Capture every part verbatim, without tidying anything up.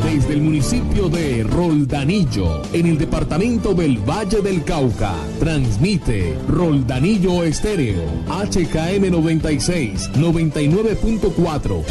Desde el municipio de Roldanillo, en el departamento del Valle del Cauca, transmite Roldanillo Estéreo, H K M noventa y seis, noventa y nueve punto cuatro.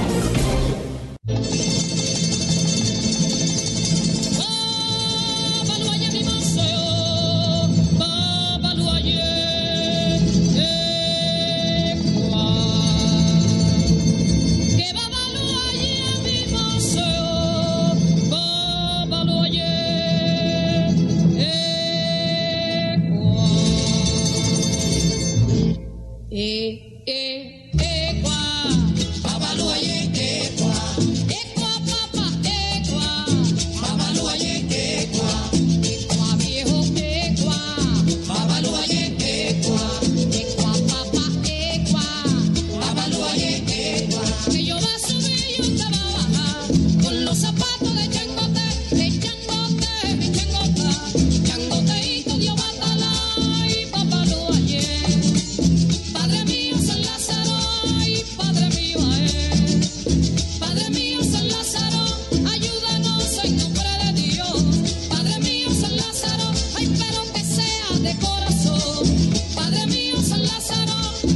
Eh, eh, eh, gua, babalua ye, eh, gua, eh, gua, papa, eh, gua, babalua ye, eh, gua, eh, gua, viejo, eh, gua, babalua ye, eh, gua, eh, gua, papa, eh, gua, babalua ye, eh, gua, que yo va a subir y usted va a bajar, con los zapatos de changote, de changote, mi changota, changoteito, Dios bátala, y babalua ye. Padre mío San Lázaro, ay Padre mío, eh. Padre mío San Lázaro, ayúdanos en nombre de Dios. Padre mío San Lázaro, ay pero que sea de corazón. Padre mío San Lázaro.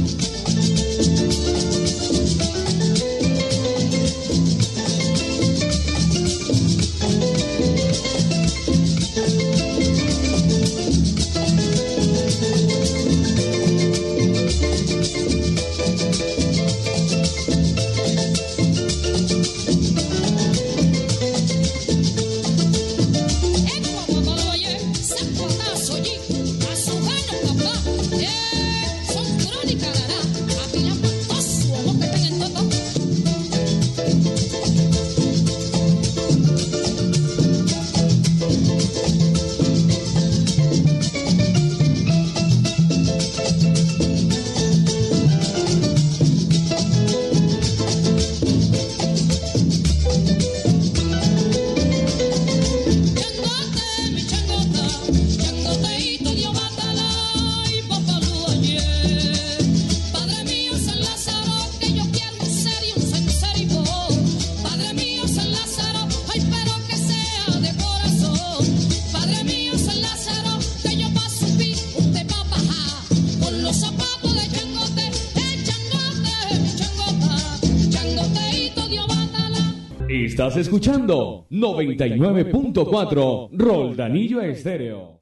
Estás escuchando noventa y nueve punto cuatro Roldanillo Estéreo.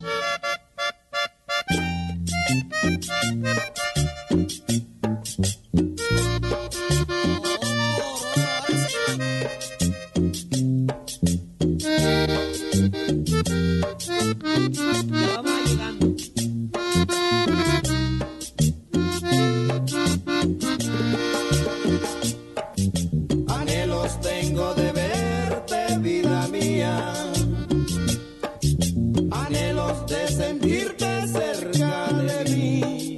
Anhelos tengo de verte, vida mía. Anhelos de sentirte cerca de mí.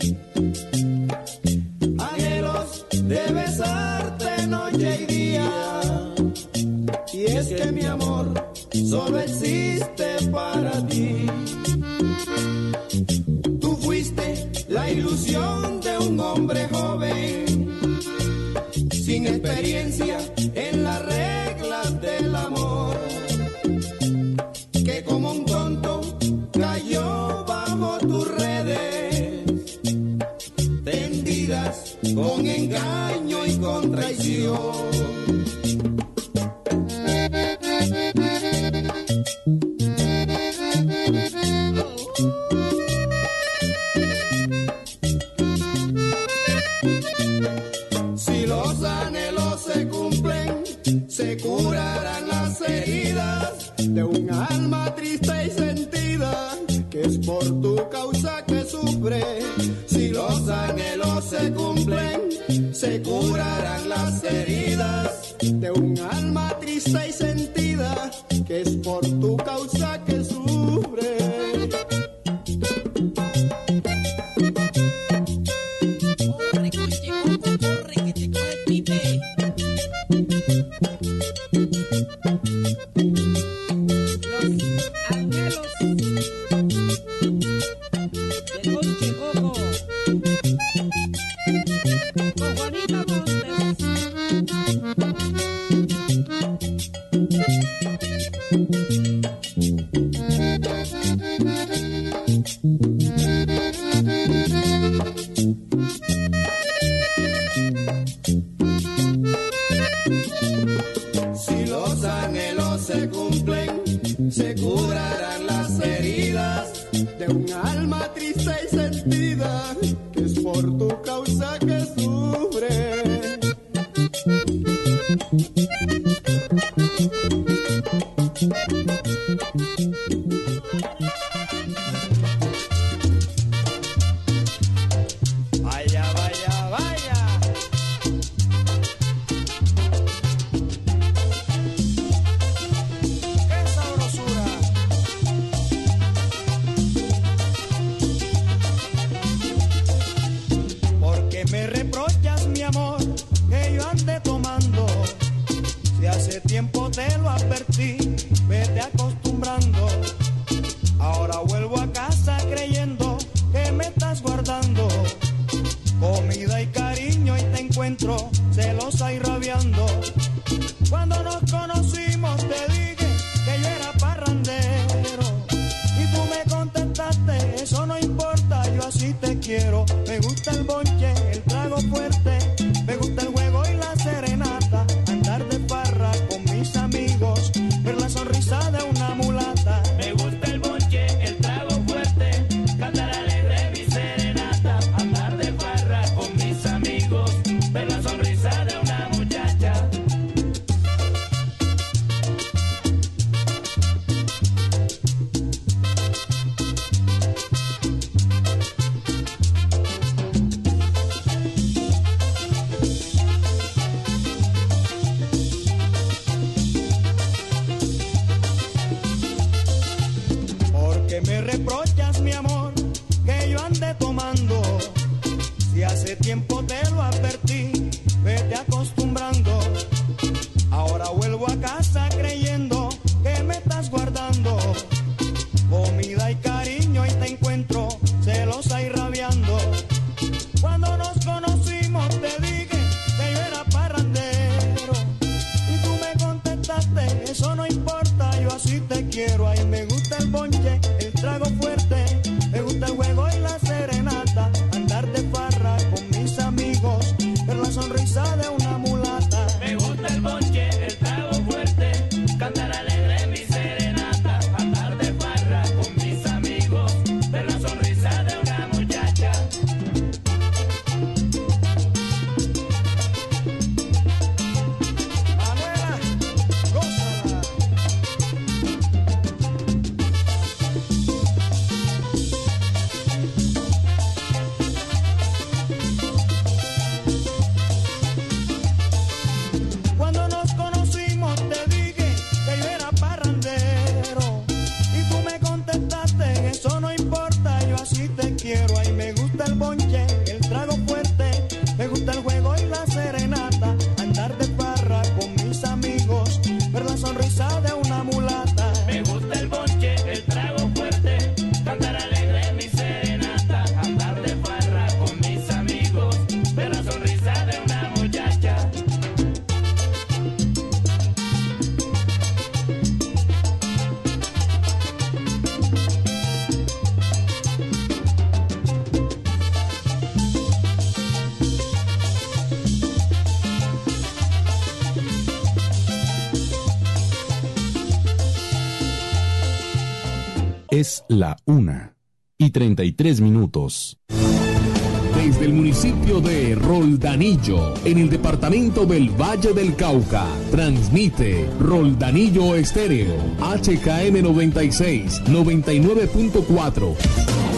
Anhelos de besarte noche y día. Y es que mi amor solo existe para ti. Tú fuiste la ilusión de un hombre joven, sin experiencia en las reglas del amor, que como un tonto cayó bajo tus redes, tendidas con engaño y con traición. Si los anhelos se cumplen, se curarán las heridas de un alma triste y sentida, que es por tu causa que sufre. Si los anhelos se cumplen, se curarán las heridas de un alma triste y sentida, que es por tu causa que sufre. Si los anhelos se cumplen, se curarán las heridas de un alma triste y sentida, que es por tu causa que sufre. Vaya, vaya, vaya. ¡Qué sabrosura! Porque me reprochas, mi amor, que yo ande tomando. Si hace tiempo te lo advertí, vete acostumbrando. Ahora vuelvo a casa creyendo que me estás guardando comida y cariño, y te encuentro celosa y rabiando. Cuando nos conocimos te dije que yo era parrandero y tú me contestaste, eso no importa, yo así te quiero. Me gusta el bonche, el trago fuerte, me gusta el juego y la serenata, andar de farra con mis amigos, ver la sonrisa de una mulata. Me gusta el bonche, el trago fuerte, cantar alegre mi serenata, andar de farra con mis amigos, ver la sonrisa de una muchacha. Porque me reprochas, mi amor, que yo ande tomando. Si hace tiempo te lo advertí, vete acostumbrando. Ahora vuelvo a casa creyendo que me estás guardando comida y cariño, y te encuentro celosa y rabiando. Cuando nos conocimos te dije que yo era parrandero y tú me contestaste, eso no importa, yo así te quiero. Ay, me gusta el bonche, el trago fuerte, me gusta el juego y la serenata, andar de farra con mis amigos, ver la sonrisa de una mulata. Me gusta el bonche, el trago fuerte, cantar alegre mi serenata, andar de farra con mis amigos, ver la sonrisa de una muchacha. Manuela, gózala. Cuando nos conocimos te dije que yo era parrandero y tú me contestaste, eso no importa, yo así te quiero. Ay, me gusta el bonche, el trago fuerte, me gusta el juego y la serenata, andar de farra con mis amigos, ver la sonrisa de una mulata. Me gusta el bonche, el trago fuerte, cantar alegre mi serenata, andar de farra con mis amigos, ver la sonrisa de una muchacha. Es la una y treinta y tres minutos. Desde el municipio de Roldanillo, en el departamento del Valle del Cauca, transmite Roldanillo Estéreo, H K M noventa y seis, noventa y nueve punto cuatro.